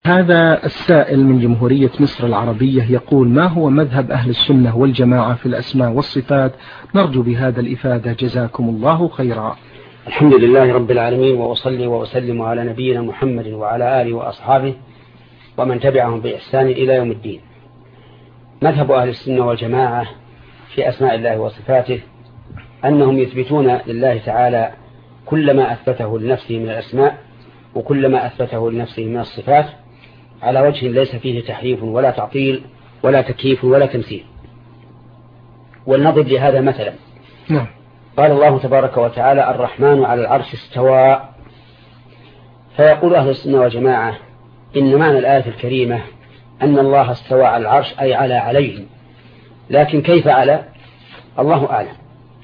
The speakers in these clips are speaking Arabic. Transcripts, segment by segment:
هذا السائل من جمهورية مصر العربية يقول: ما هو مذهب أهل السنة والجماعة في الأسماء والصفات؟ نرجو بهذا الإفادة، جزاكم الله خيرا. الحمد لله رب العالمين، وأصلي وأسلم على نبينا محمد وعلى آله وأصحابه ومن تبعهم بإحسان إلى يوم الدين. مذهب أهل السنة والجماعة في أسماء الله وصفاته أنهم يثبتون لله تعالى كل ما أثبته لنفسه من الأسماء وكل ما أثبته لنفسه من الصفات على وجه ليس فيه تحريف ولا تعطيل ولا تكييف ولا تمثيل. ولنضرب لهذا مثلا. نعم. قال الله تبارك وتعالى: الرحمن على العرش استوى. فيقول أهل السنة والجماعة إن معنى الآية الكريمة أن الله استوى على العرش أي عليه، لكن كيف على؟ الله أعلم.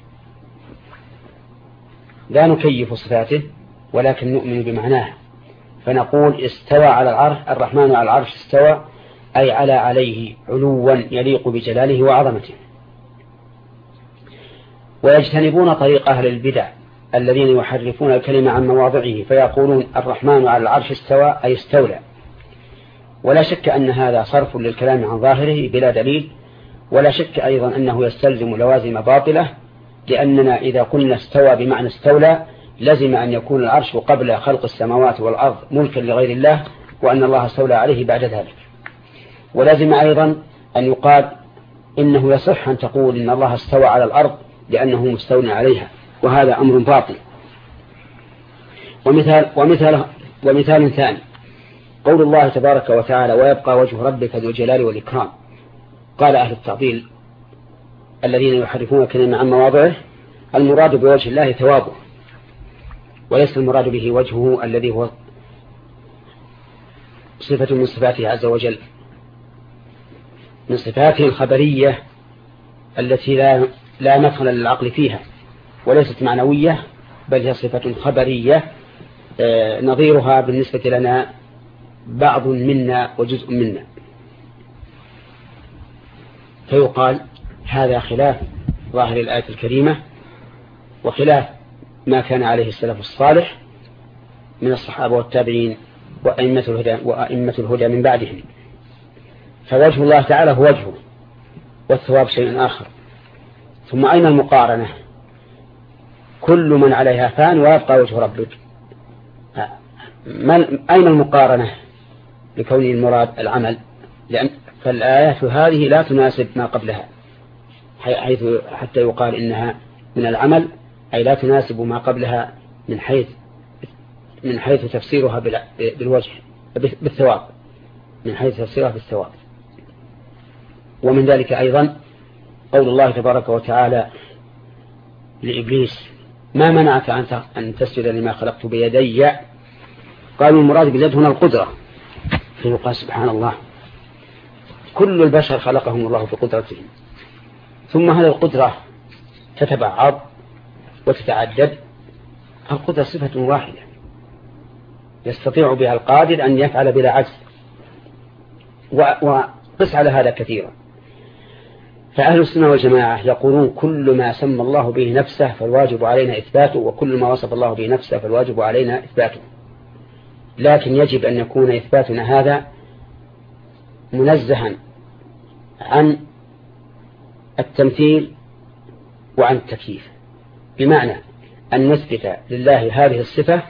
لا نكيف صفاته ولكن نؤمن بمعناها، فنقول استوى على العرش، الرحمن على العرش استوى أي عليه علوا يليق بجلاله وعظمته. ويجتنبون طريق أهل البدع الذين يحرفون الكلمة عن مواضعه فيقولون الرحمن على العرش استوى أي استولى. ولا شك أن هذا صرف للكلام عن ظاهره بلا دليل، ولا شك أيضا أنه يستلزم لوازم باطلة، لأننا إذا قلنا استوى بمعنى استولى لزم أن يكون العرش قبل خلق السماوات والأرض ملكا لغير الله، وأن الله استولى عليه بعد ذلك. ولازم أيضا أن يقال إنه يصح أن تقول إن الله استوى على الأرض لأنه مستولى عليها، وهذا أمر باطل. ومثال ثاني قول الله تبارك وتعالى: ويبقى وجه ربك ذو الجلال والإكرام. قال أهل التعطيل الذين يحرفون الكلمة عن مواضعه: المراد بوجه الله ثوابه، وليس المراد به وجهه الذي هو صفة من صفاته عز وجل، من صفاته الخبرية التي لا مدخل للعقل فيها، وليست معنوية بل هي صفة خبرية نظيرها بالنسبة لنا بعض منا وجزء منا. فيقال هذا خلاف ظاهر الآية الكريمة وخلاف ما كان عليه السلف الصالح من الصحابة والتابعين وأئمة الهدى من بعدهم. فوجه الله تعالى هو وجهه، والثواب شيء آخر. ثم أين المقارنة؟ كل من عليها فان ويبقى وجه ربك. أين المقارنة لكون المراد العمل؟ لأن فالآيات هذه لا تناسب ما قبلها، حيث حتى يقال إنها من العمل أي لا تناسب ما قبلها من حيث تفسيرها بالوجه بالثواب، من حيث تفسيرها بالثواب. ومن ذلك أيضا قول الله تبارك وتعالى لإبليس: ما منعك أن تسجد لما خلقت بيدي؟ قالوا المراد باليد هنا القدرة، فيقال سبحان الله كل البشر خلقهم الله بقدرتهم، ثم هذه القدرة تتبعض وتتعدد. القدرة صفة واحدة يستطيع بها القادر أن يفعل بلا عجز، وقس على هذا كثيرا. فأهل السنة والجماعة يقولون كل ما سمى الله به نفسه فالواجب علينا إثباته، وكل ما وصف الله به نفسه فالواجب علينا إثباته، لكن يجب أن يكون إثباتنا هذا منزها عن التمثيل وعن التكييف، بمعنى أن نثبت لله هذه الصفة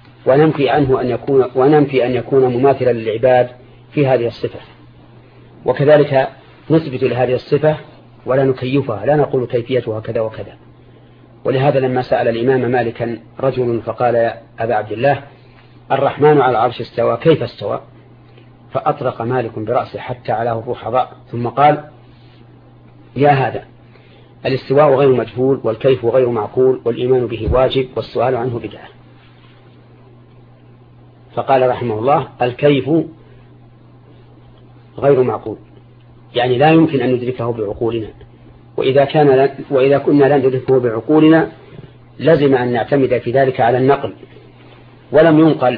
وننفي أن يكون مماثلا للعباد في هذه الصفة، وكذلك نثبت لهذه الصفة ولا نكيفها، لا نقول كيفيتها كذا وكذا. ولهذا لما سأل الإمام مالكا رجل فقال: يا أبا عبد الله، الرحمن على العرش استوى، كيف استوى؟ فأطرق مالك برأسه حتى علاه الروح ضاء، ثم قال: يا هذا، الاستواء غير مجهول، والكيف غير معقول، والإيمان به واجب، والسؤال عنه بدعة. فقال رحمه الله: الكيف غير معقول، يعني لا يمكن أن ندركه بعقولنا، وإذا كنا لا ندركه بعقولنا لازم أن نعتمد في ذلك على النقل. ولم ينقل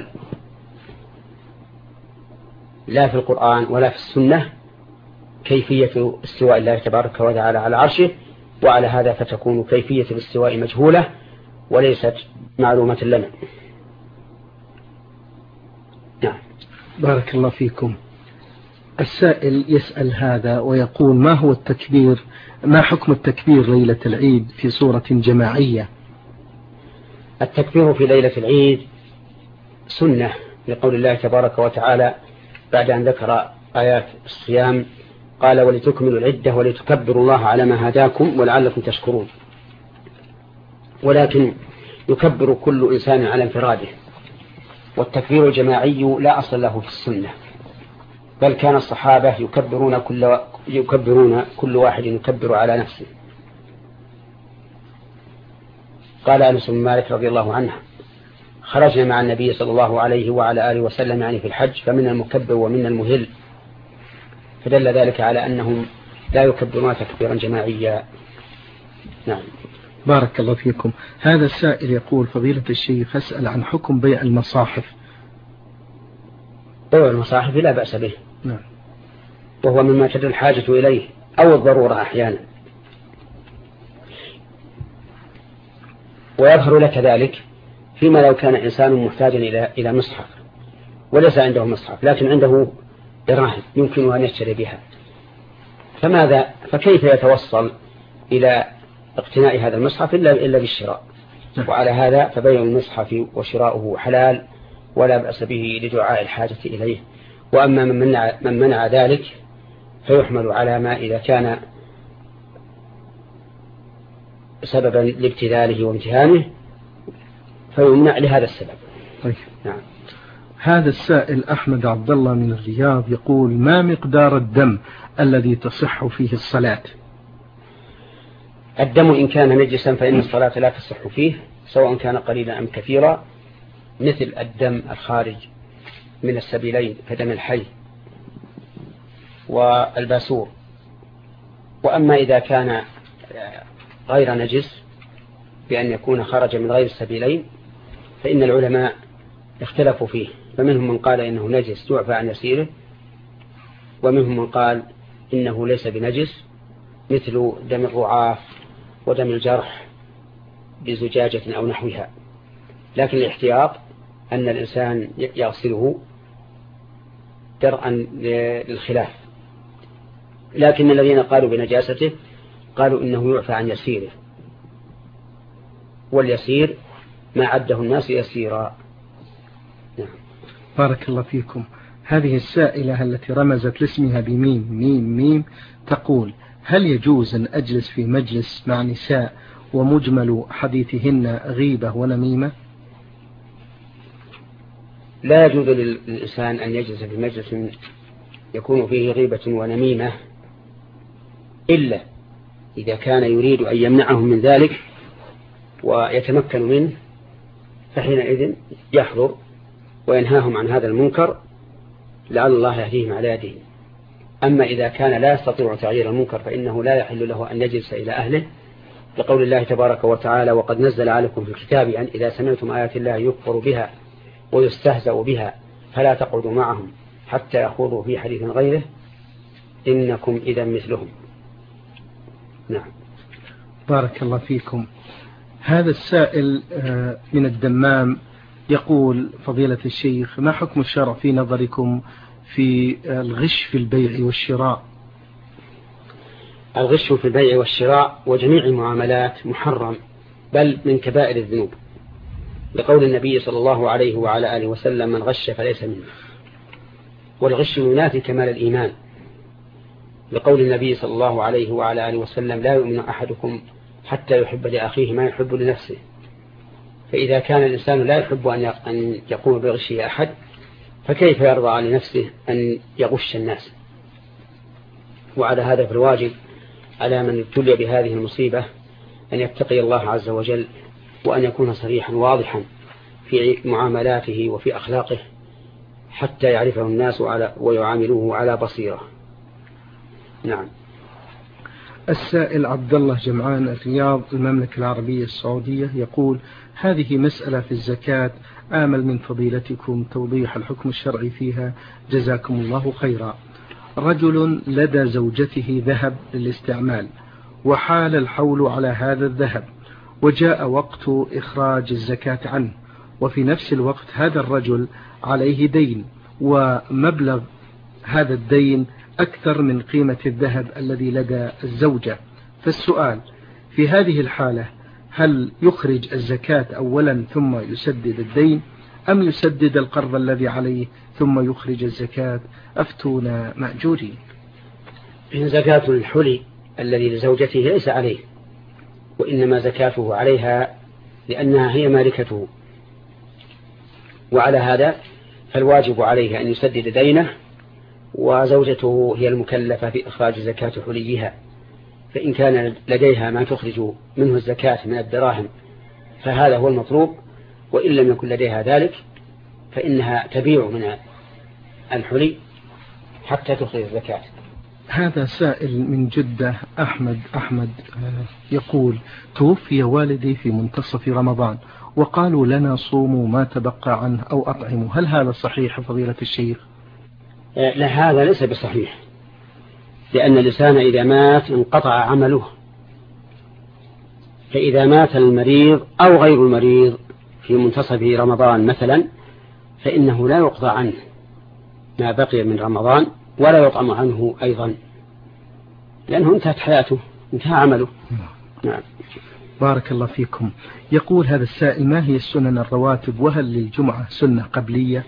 لا في القرآن ولا في السنة كيفية استواء الله تبارك وتعالى على عرشه، وعلى هذا فتكون كيفية الاستواء مجهولة وليست معلومة لنا. نعم. بارك الله فيكم. السائل يسأل هذا ويقول ما هو التكبير، ما حكم التكبير ليلة العيد في صورة جماعية؟ التكبير في ليلة العيد سنة لقول الله تبارك وتعالى بعد أن ذكر آيات الصيام قال ولتكملوا العدة ولتكبروا الله على ما هداكم ولعلكم تشكرون. ولكن يكبر كل إنسان على انفراده، والتكبير الجماعي لا أصل له في السنة، بل كان الصحابة يكبرون كل واحد يكبر على نفسه. قال أنس بن مالك رضي الله عنه خرجنا مع النبي صلى الله عليه وعلى آله وسلم يعني في الحج فمن المكبر ومن المهل، فدل ذلك على أنهم لا يكبرون تكبيرا جماعيا. نعم. بارك الله فيكم. هذا السائل يقول فضيلة الشيخ أسأل عن حكم بيع المصاحف. بيع المصاحف لا بأس به. نعم. وهو مما تدل الحاجة إليه أو الضرورة أحيانا، ويظهر لك ذلك فيما لو كان إنسان محتاجا إلى مصحف وليس عنده مصحف لكن عنده دراهم يمكن أن يشتري بها، فكيف يتوصل إلى اقتناء هذا المصحف إلا بالشراء؟ وعلى هذا فبيع المصحف وشراؤه حلال ولا بأس به لدعاء الحاجة إليه. وأما من منع ذلك فيحمل على ما إذا كان سببا لابتذاله وامتهانه فيمنع لهذا السبب. طيب. نعم. هذا السائل أحمد عبد الله من الرياض يقول ما مقدار الدم الذي تصح فيه الصلاة؟ الدم إن كان نجسا فإن الصلاة لا تصح فيه سواء كان قليلا أم كثيرا، مثل الدم الخارج من السبيلين كدم الحي والباسور. وأما إذا كان غير نجس بأن يكون خرج من غير السبيلين فإن العلماء اختلفوا فيه، فمنهم من قال إنه نجس يعفى عن يسيره، ومنهم من قال إنه ليس بنجس مثل دم الرعاف ودم الجرح بزجاجة أو نحوها، لكن الاحتياط أن الإنسان يغسله درءا للخلاف. لكن الذين قالوا بنجاسته قالوا إنه يعفى عن يسيره، واليسير ما عده الناس يسيرا. نعم. بارك الله فيكم. هذه السائلة التي رمزت لاسمها بميم ميم ميم تقول هل يجوز أن أجلس في مجلس مع نساء ومجمل حديثهن غيبة ونميمة؟ لا يجوز للإنسان أن يجلس في مجلس يكون فيه غيبة ونميمة إلا إذا كان يريد أن يمنعهم من ذلك ويتمكن منه، فحينئذ يحضر وينهاهم عن هذا المنكر لعل الله يهديهم على يديه. أما إذا كان لا يستطيع تغيير المنكر فإنه لا يحل له أن يجلس إلى أهله، لقول الله تبارك وتعالى وقد نزل عليكم في الكتاب أن إذا سمعتم آيات الله يكفر بها ويستهزأ بها فلا تقعدوا معهم حتى يخوضوا في حديث غيره إنكم إذا مثلهم. نعم. بارك الله فيكم. هذا السائل من الدمام يقول فضيلة الشيخ ما حكم الشرع في نظركم في الغش في البيع والشراء؟ الغش في البيع والشراء وجميع المعاملات محرم بل من كبائر الذنوب، لقول النبي صلى الله عليه وعلى آله وسلم من غش فليس منه. والغش ينافي كمال الإيمان، لقول النبي صلى الله عليه وعلى آله وسلم لا يؤمن أحدكم حتى يحب لأخيه ما يحب لنفسه. فإذا كان الإنسان لا يحب أن يقوم بغش أحد فكيف يرضى لنفسه أن يغش الناس؟ وعلى هذا فالواجب على من ابتلي بهذه المصيبة أن يتقي الله عز وجل وأن يكون صريحا واضحا في معاملاته وفي أخلاقه حتى يعرفه الناس ويعاملوه على بصيرة. نعم. السائل عبد الله جمعان الرياض المملكة العربية السعودية يقول هذه مسألة في الزكاة آمل من فضيلتكم توضيح الحكم الشرعي فيها جزاكم الله خيرا. رجل لدى زوجته ذهب للاستعمال وحال الحول على هذا الذهب وجاء وقت إخراج الزكاة عنه، وفي نفس الوقت هذا الرجل عليه دين ومبلغ هذا الدين أكثر من قيمة الذهب الذي لدى الزوجة. فالسؤال في هذه الحالة هل يخرج الزكاة أولا ثم يسدد الدين أم يسدد القرض الذي عليه ثم يخرج الزكاة؟ أفتونا مأجورين. إن زكاة الحلي الذي لزوجته ليس عليه، وإنما زكاته عليها لأنها هي مالكته، وعلى هذا فالواجب عليه أن يسدد دينه، وزوجته هي المكلفة في إخراج زكاة حليها. فإن كان لديها ما تخرج منه الزكاة من الدراهم فهذا هو المطلوب، وإن لم يكن لديها ذلك فإنها تبيع من الحلي حتى تخرج الزكاة. هذا سائل من جدة أحمد يقول: توفي والدي في منتصف رمضان وقالوا لنا صوموا ما تبقى عنه أو أطعموا، هل هذا صحيح فضيلة الشيخ؟ لا، هذا ليس بصحيح، لأن الإنسان إذا مات انقطع عمله. فإذا مات المريض أو غير المريض في منتصف رمضان مثلا فإنه لا يقطع عنه ما بقي من رمضان ولا يطعم عنه أيضا، لأنه انتهت حياته، انتهى عمله. نعم. بارك الله فيكم. يقول هذا السائل: ما هي السنن الرواتب، وهل للجمعة سنة قبلية؟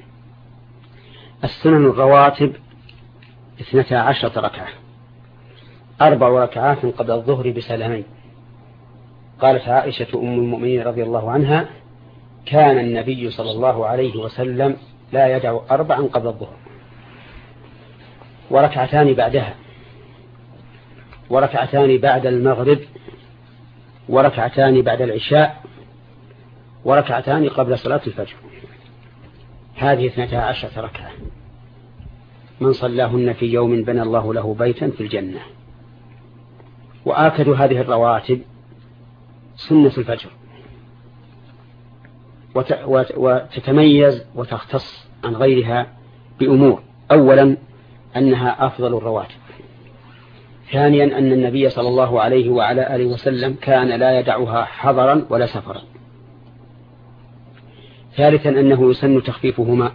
السنن الرواتب 12 ركعة، 4 ركعات قبل الظهر بسلامين. قالت عائشة أم المؤمنين رضي الله عنها: كان النبي صلى الله عليه وسلم لا يدع 4 قبل الظهر، وركعتان بعدها، وركعتان بعد المغرب، وركعتان بعد العشاء، وركعتان قبل صلاة الفجر. هذه 12 ركعة، من صلاهن في يوم بنى الله له بيتا في الجنة. وآكد هذه الرواتب سنة الفجر، وتتميز وتختص عن غيرها بأمور: أولا أنها أفضل الرواتب، ثانيا أن النبي صلى الله عليه وعلى آله وسلم كان لا يدعها حضرا ولا سفرا، ثالثا أنه يسن تخفيفهما،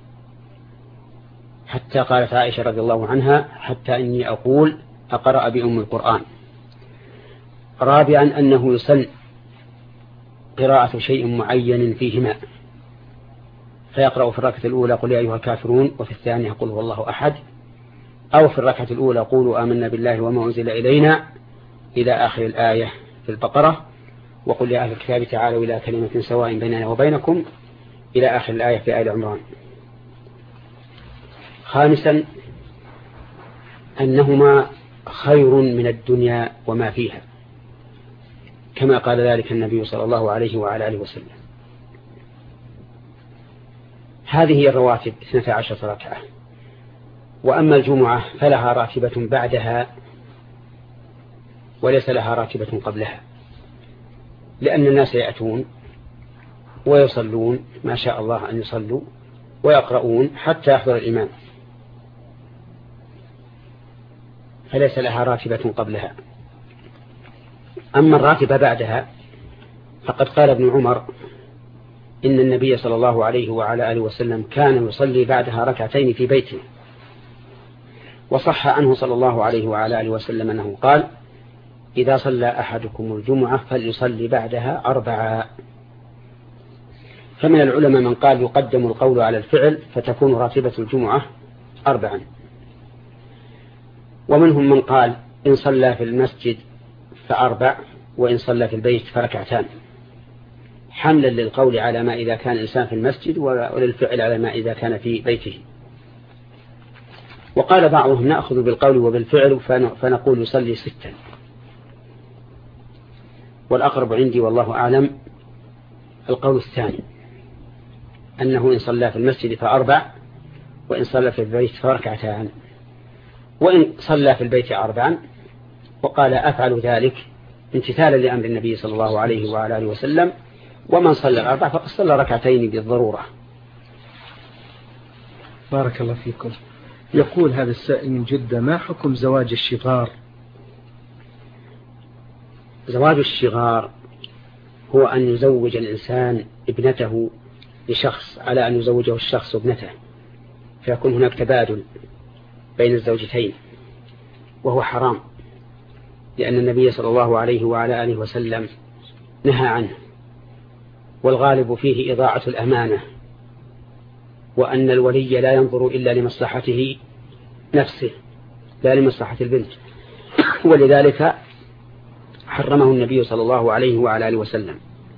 حتى قالت عائشة رضي الله عنها: حتى إني أقول أقرأ بأم القرآن. رابعا أنه يسن قراءة شيء معين فيهما، فيقرأ في الركعة الأولى قل يا أيها الكافرون، وفي الثانية قل هو الله أحد، أو في الركعة الأولى قولوا آمنا بالله وما أنزل إلينا إلى آخر الآية في البقرة، وقل يا أهل الكتاب تعالوا إلى كلمة سواء بيننا وبينكم إلى آخر الآية في آل عمران. خامسا أنهما خير من الدنيا وما فيها، كما قال ذلك النبي صلى الله عليه وعلى آله وسلم. هذه هي الرواتب 12 ركعة. وأما الجمعة فلها راتبة بعدها وليس لها راتبة قبلها، لأن الناس يأتون ويصلون ما شاء الله أن يصلوا ويقرؤون حتى يحضر الإمام، فليس لها راتبة قبلها. أما الراتبة بعدها فقد قال ابن عمر إن النبي صلى الله عليه وعلى آله وسلم كان يصلي بعدها ركعتين في بيته. وصح عنه صلى الله عليه وعلى آله وسلم أنه قال: إذا صلى أحدكم الجمعة فليصلي بعدها 4. فمن العلماء من قال يقدم القول على الفعل فتكون راتبة الجمعة 4، ومنهم من قال إن صلى في المسجد ف4، وإن صلى في البيت ف2، حملا للقول على ما إذا كان الإنسان في المسجد وللفعل على ما إذا كان في بيته. وقال بعضهم نأخذ بالقول وبالفعل فنقول يصلي 6، والأقرب عندي والله أعلم القول الثاني، أنه إن صلى في المسجد ف4، وإن صلى في البيت ف2، وإن صلى في البيت 4 وقال أفعل ذلك امتثالا لأمر النبي صلى الله عليه وعلى آله وسلم، ومن صلى 4 فقد صلى 2 بالضرورة. بارك الله فيكم. يقول هذا السائل من جدة: ما حكم زواج الشغار؟ زواج الشغار هو أن يزوج الإنسان ابنته لشخص على أن يزوجه الشخص ابنته، فيكون هناك تبادل بين الزوجتين، وهو حرام، لأن النبي صلى الله عليه وعلى آله وسلم نهى عنه، والغالب فيه إضاعة الأمانة، وأن الولي لا ينظر إلا لمصلحته نفسه لا لمصلحة البنت، ولذلك حرمه النبي صلى الله عليه وعلى آله وسلم.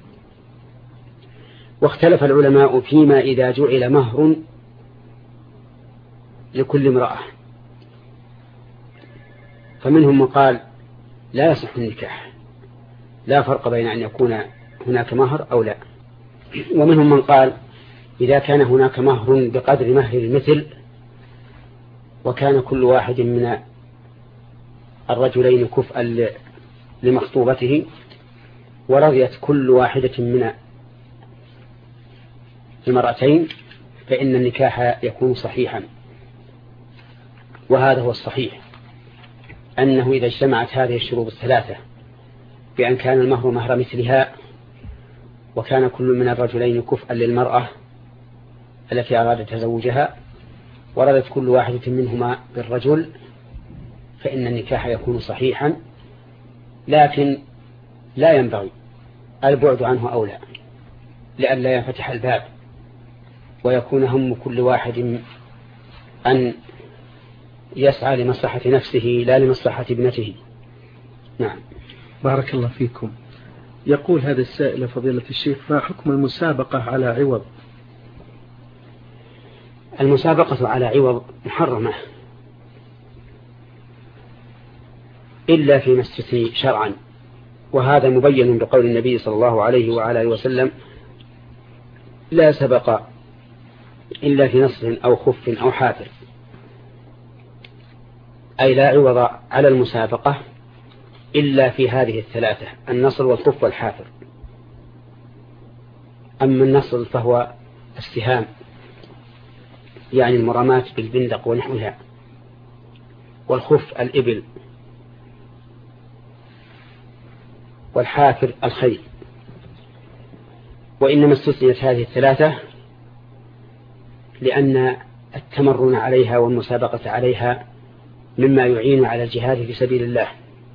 واختلف العلماء فيما إذا جعل مهر لكل امرأة، فمنهم من قال لا يصح النكاح، لا فرق بين أن يكون هناك مهر أو لا، ومنهم من قال إذا كان هناك مهر بقدر مهر المثل، وكان كل واحد من الرجلين كفءا لمخطوبته، ورضيت كل واحدة من المرأتين، فإن النكاح يكون صحيحا. وهذا هو الصحيح، أنه إذا اجتمعت هذه الشروط الثلاثة، بأن كان المهر مهر مثلها، وكان كل من الرجلين كفءا للمرأة التي أرادت تزوجها، وردت كل واحدة منهما بالرجل، فإن النكاح يكون صحيحا. لكن لا ينبغي البعد عنه أولى، لئلا ينفتح الباب ويكون هم كل واحد أن يسعى لمصلحة نفسه لا لمصلحة ابنته. نعم. بارك الله فيكم. يقول هذا السائل فضيلة الشيخ: ما حكم المسابقة على عوض؟ المسابقة على عوض محرمة إلا فيما استثني شرعا، وهذا مبين بقول النبي صلى الله عليه وعلى آله وسلم: لا سبق إلا في نصر أو خف أو حافر، أي لا عوض على المسابقة إلا في هذه الثلاثة: النصر والخف والحافر. أما النصر فهو السهام، يعني المرامات بالبندق ونحوها، والخف الإبل، والحافر الخيل. وإنما استثنيت هذه الثلاثة لأن التمرن عليها والمسابقة عليها مما يعين على الجهاد في سبيل الله.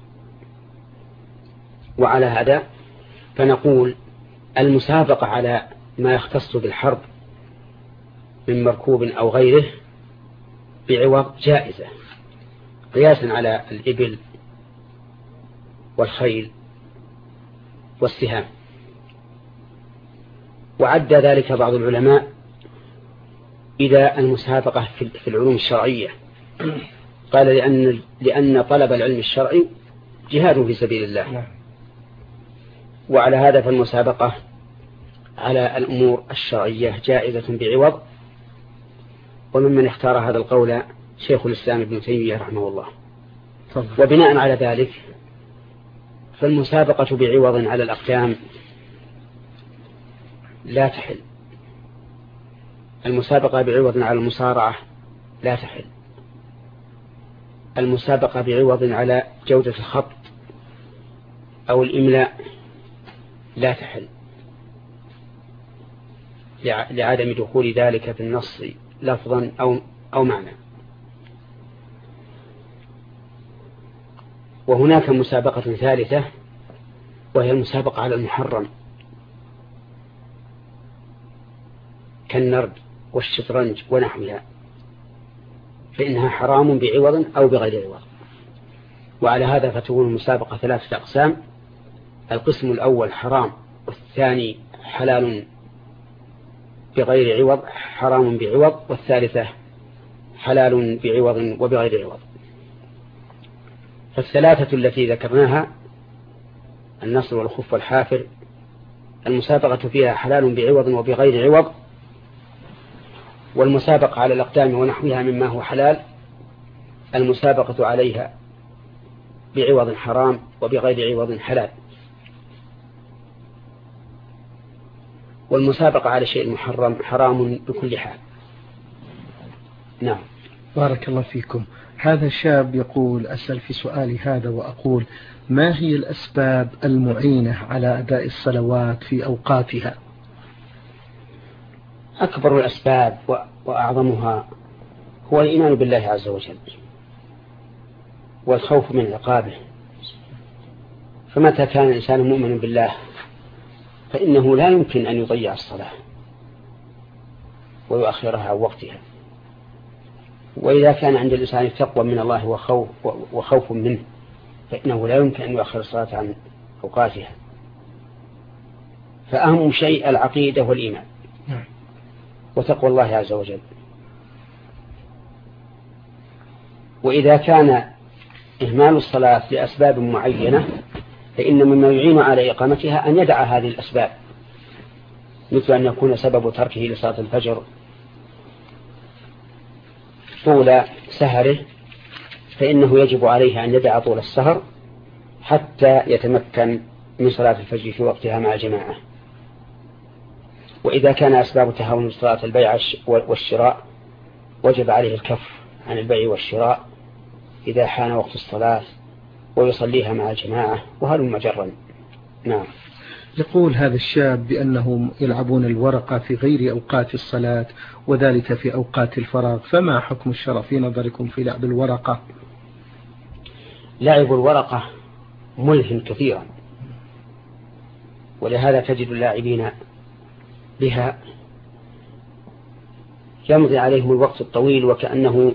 وعلى هذا فنقول المسابقة على ما يختص بالحرب من مركوب أو غيره بعوض جائزة، قياسا على الإبل والخيل والسهام. وعد ذلك بعض العلماء إلى المسابقة في العلوم الشرعية، قال لأن طلب العلم الشرعي جهاد في سبيل الله. وعلى هذا فالمسابقة على الأمور الشرعية جائزة بعوض. وممن اختار هذا القول شيخ الإسلام ابن تيمية رحمه الله. وبناء على ذلك فالمسابقة بعوض على الأقدام لا تحل، المسابقة بعوض على المصارعة لا تحل، المسابقة بعوض على جودة الخط أو الإملاء لا تحل، لعدم دخول ذلك في النص لفظا أو معنى. وهناك مسابقة ثالثة، وهي المسابقة على المحرم كالنرد والشطرنج ونحوها، فإنها حرام بعوض أو بغير عوض. وعلى هذا فتكون المسابقة ثلاثة أقسام: القسم الأول حرام، والثاني حلال بغير عوض حرام بعوض، والثالثة حلال بعوض وبغير عوض. فالثلاثة التي ذكرناها النصر والخف والحافر المسابقة فيها حلال بعوض وبغير عوض، والمسابقة على الأقدام ونحوها مما هو حلال المسابقة عليها بعوض حرام وبغير عوض حلال. والمسابقة على شيء محرم حرام بكل حال. نعم. بارك الله فيكم. هذا شاب يقول: أسأل في سؤالي هذا وأقول: ما هي الأسباب المعينة على أداء الصلوات في أوقاتها؟ أكبر الأسباب وأعظمها هو الإيمان بالله عز وجل والخوف من عقابه. فمتى كان الإنسان مؤمن بالله فإنه لا يمكن أن يضيع الصلاة ويؤخرها عن وقتها. وإذا كان عند الإنسان تقوى من الله وخوف منه فإنه لا يمكن أن يؤخر الصلاة عن أوقاتها. فأهم شيء العقيدة والإيمان وتقوى الله عز وجل. وإذا كان إهمال الصلاة لأسباب معينة فإن مما يعين على إقامتها أن يدع هذه الأسباب، مثل أن يكون سبب تركه لصلاة الفجر طول سهره، فإنه يجب عليه أن يدع طول السهر حتى يتمكن من صلاة الفجر في وقتها مع الجماعة. وإذا كان أسباب تهاون صلاة البيع والشراء وجب عليه الكف عن البيع والشراء إذا حان وقت الصلاة ويصليها مع الجماعة وهل مجرا. نعم. يقول هذا الشاب بأنهم يلعبون الورقة في غير أوقات الصلاة وذلك في أوقات الفراغ، فما حكم الشرع في نظركم في لعب الورقة؟ لعب الورقة ملهم كثيرا، ولهذا تجد اللاعبين بها يمضي عليهم الوقت الطويل وكأنه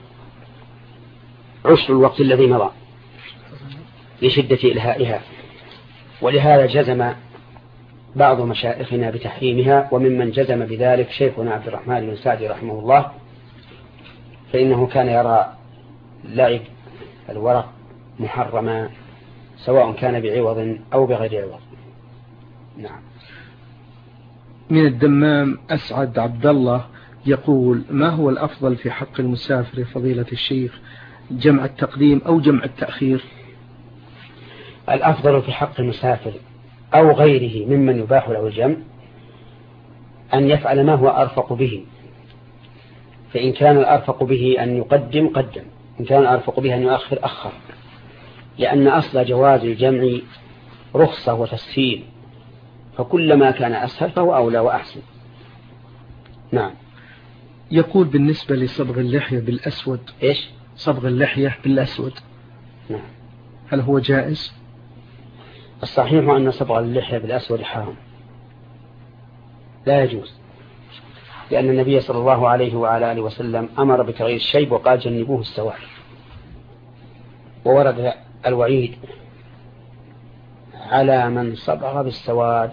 عشر الوقت الذي مضى لشدة إلهائها. ولهذا جزم بعض مشايخنا بتحريمها، وممن جزم بذلك شيخنا عبد الرحمن بن سعدي رحمه الله، فإنه كان يرى لعب الورق محرما سواء كان بعوض أو بغير عوض. نعم. من الدمام أسعد عبد الله يقول: ما هو الأفضل في حق المسافر فضيلة الشيخ، جمع التقديم أو جمع التأخير؟ الأفضل في حق المسافر أو غيره ممن يباح له الجمع أن يفعل ما هو أرفق به. فإن كان الأرفق به أن يقدم قدم، إن كان الأرفق به أن يؤخر أخر، لأن أصل جواز الجمع رخصة وتسهيل، فكلما كان أسهل فهو أولى وأحسن. نعم. يقول بالنسبة لصبغ اللحية بالأسود. إيش؟ صبغ اللحية بالأسود. نعم. هل هو جائز؟ الصحيح أن صبغ اللحية بالأسود حرام، لا يجوز، لأن النبي صلى الله عليه وعلى آله وسلم أمر بتغيير الشيب وقال جنبوه السواد، وورد الوعيد على من صبغ بالسواد.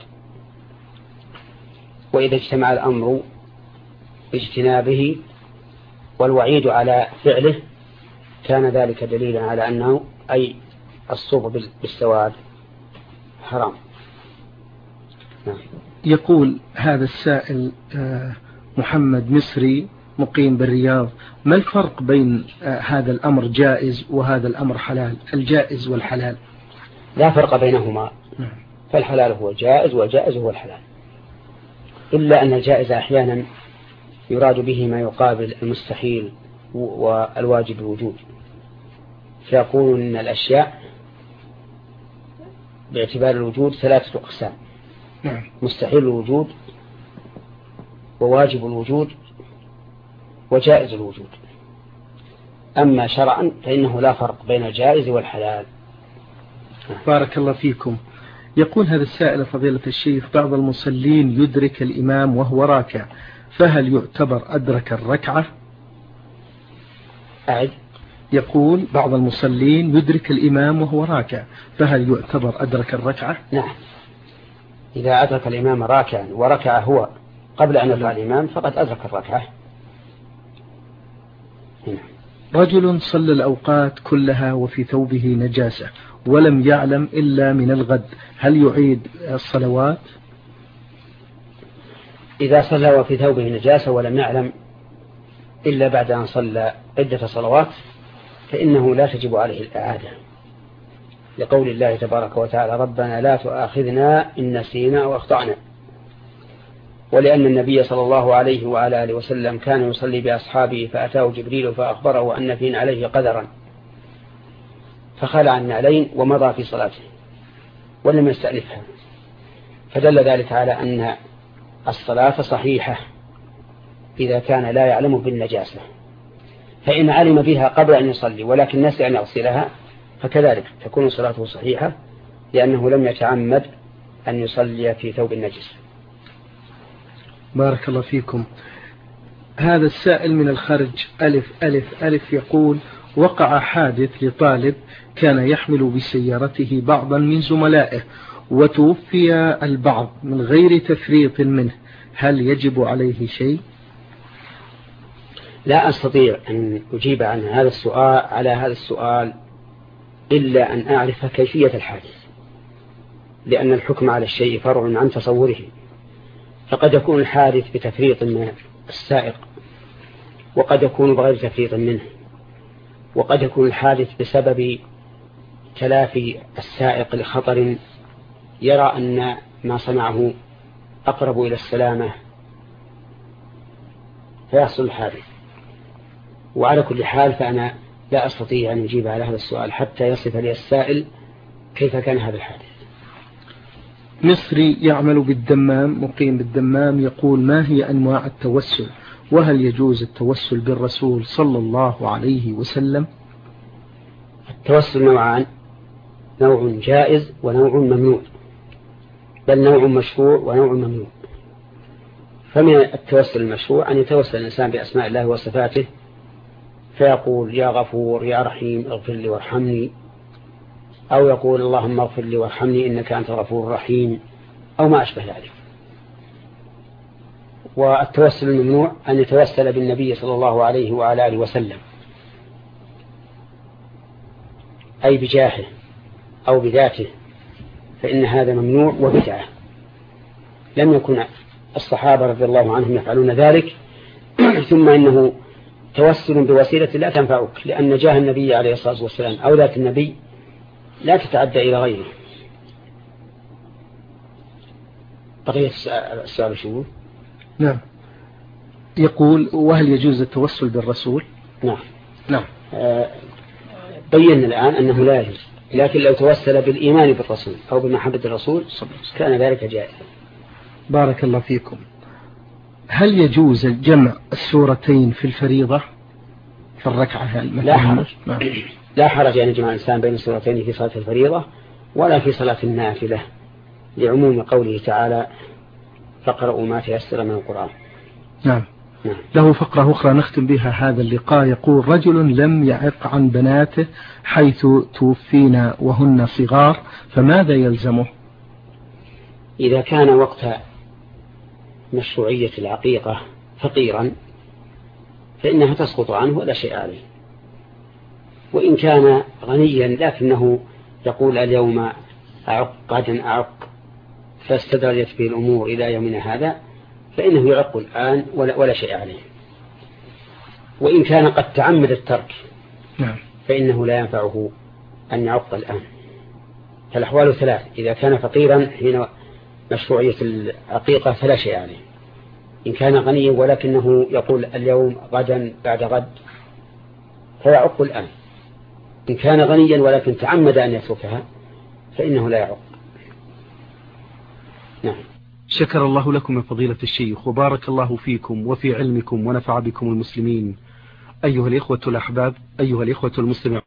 وإذا اجتمع الأمر باجتنابه والوعيد على فعله كان ذلك دليلا على أنه أي الصبغ بالسواد حرام. نعم. يقول هذا السائل محمد مصري مقيم بالرياض: ما الفرق بين هذا الأمر جائز وهذا الأمر حلال، الجائز والحلال؟ لا فرق بينهما، فالحلال هو الجائز والجائز هو الحلال، إلا أن الجائز أحيانا يراد به ما يقابل المستحيل والواجب الوجود، فيقول إن الأشياء باعتبار الوجود ثلاثة أقسام: مستحيل الوجود وواجب الوجود وجائز الوجود. أما شرعا فإنه لا فرق بين الجائز والحلال. بارك الله فيكم. يقول هذا السائل فضيلة الشيخ: بعض المصلين يدرك الإمام وهو راكع، فهل يعتبر أدرك الركعة؟ أعد. يقول بعض المصلين يدرك الإمام وهو راكع، فهل يعتبر أدرك الركعة؟ نعم، إذا أدرك الإمام راكعا وركع هو قبل أن يرفع الإمام فقد أدرك الركعة. هنا. رجل صلى الأوقات كلها وفي ثوبه نجاسة ولم يعلم إلا من الغد، هل يعيد الصلوات؟ إذا صلى وفي ثوبه نجاسة ولم يعلم إلا بعد أن صلى عدة صلوات فإنه لا تجب عليه الإعادة، لقول الله تبارك وتعالى: ربنا لا تؤاخذنا إن نسينا أو أخطأنا. ولأن النبي صلى الله عليه وعلى آله وسلم كان يصلي بأصحابه فأتاه جبريل فأخبره أن فين عليه قدرا، فخلع النعلين ومضى في صلاته ولم يستأنفها، فدل ذلك على أن الصلاة صحيحة إذا كان لا يعلم بالنجاسة. فإن علم بها قبل أن يصلي ولكن نسي أن يغسلها فكذلك تكون صلاته صحيحة لأنه لم يتعمد أن يصلي في ثوب النجس. بارك الله فيكم. هذا السائل من الخرج ألف يقول: وقع حادث لطالب كان يحمل بسيارته بعضا من زملائه وتوفي البعض من غير تفريط منه، هل يجب عليه شيء؟ لا أستطيع أن أجيب عن هذا السؤال على هذا السؤال إلا أن أعرف كيفية الحادث، لأن الحكم على الشيء فرع عن تصوره، فقد يكون الحادث بتفريط من السائق وقد يكون بغير تفريط منه، وقد يكون الحادث بسبب تلافي السائق لخطر يرى أن ما صنعه أقرب إلى السلامة فيحصل الحادث. وعلى كل حال فأنا لا أستطيع أن أجيب على هذا السؤال حتى يصف لي السائل كيف كان هذا الحادث. مصري يعمل بالدمام، مقيم بالدمام، يقول: ما هي أنواع التوسل؟ وهل يجوز التوسل بالرسول صلى الله عليه وسلم؟ التوسل نوعان: نوع جائز ونوع ممنوع، بل نوع مشروع ونوع ممنوع. فمن التوسل المشروع أن يتوسل الإنسان بأسماء الله وصفاته فيقول: يا غفور يا رحيم اغفر لي وارحمني، أو يقول: اللهم اغفر لي وارحمني إنك أنت الغفور الرحيم، أو ما أشبه ذلك. والتوسل الممنوع أن يتوسل بالنبي صلى الله عليه وعلى آله وسلم، أي بجاهه أو بذاته، فإن هذا ممنوع وبدعة. لم يكن الصحابة رضي الله عنهم يفعلون ذلك. ثم إنه توسل بوسيلة لا تنفعك، لأن جاه النبي عليه الصلاة والسلام أو ذات النبي لا تتعدى إلى غيره. بقية السؤال شو؟ نعم، يقول: وهل يجوز التوسل بالرسول؟ نعم. بيّن الآن أنه لا يجوز، لكن لو توسل بالإيمان بالرسول أو بمحبة الرسول كان ذلك جائزا. بارك الله فيكم. هل يجوز الجمع السورتين في الفريضة في الركعة؟ لا حرج. لا حرج أن يجمع الإنسان بين السورتين في صلاة الفريضة ولا في صلاة النافلة، لعموم قوله تعالى: فاقرؤوا ما تيسر من القرآن. نعم. له فقرة أخرى نختم بها هذا اللقاء، يقول: رجل لم يعق عن بناته حيث توفينا وهن صغار، فماذا يلزمه؟ إذا كان وقت مشروعية العقيقة فقيرا فإنها تسقط عنه ولا شيء عليه، وإن كان غنيا لكنه يقول: اليوم أعق غدا أعق، فاستدرجت به الأمور إلى يومنا هذا، فإنه يعق الآن ولا شيء عليه. وإن كان قد تعمد الترك فإنه لا ينفعه أن يعق الآن. فالأحوال ثلاث: إذا كان فقيرا حين مشروعية العقيقة فلا شيء عليه، إن كان غنيا ولكنه يقول اليوم غدا بعد غد فيعق الآن، إن كان غنيا ولكن تعمد أن يتركها فإنه لا يعق. نعم. شكر الله لكم يا فضيلة الشيخ، وبارك الله فيكم وفي علمكم ونفع بكم المسلمين. أيها الإخوة الأحباب، أيها الإخوة المسلمين،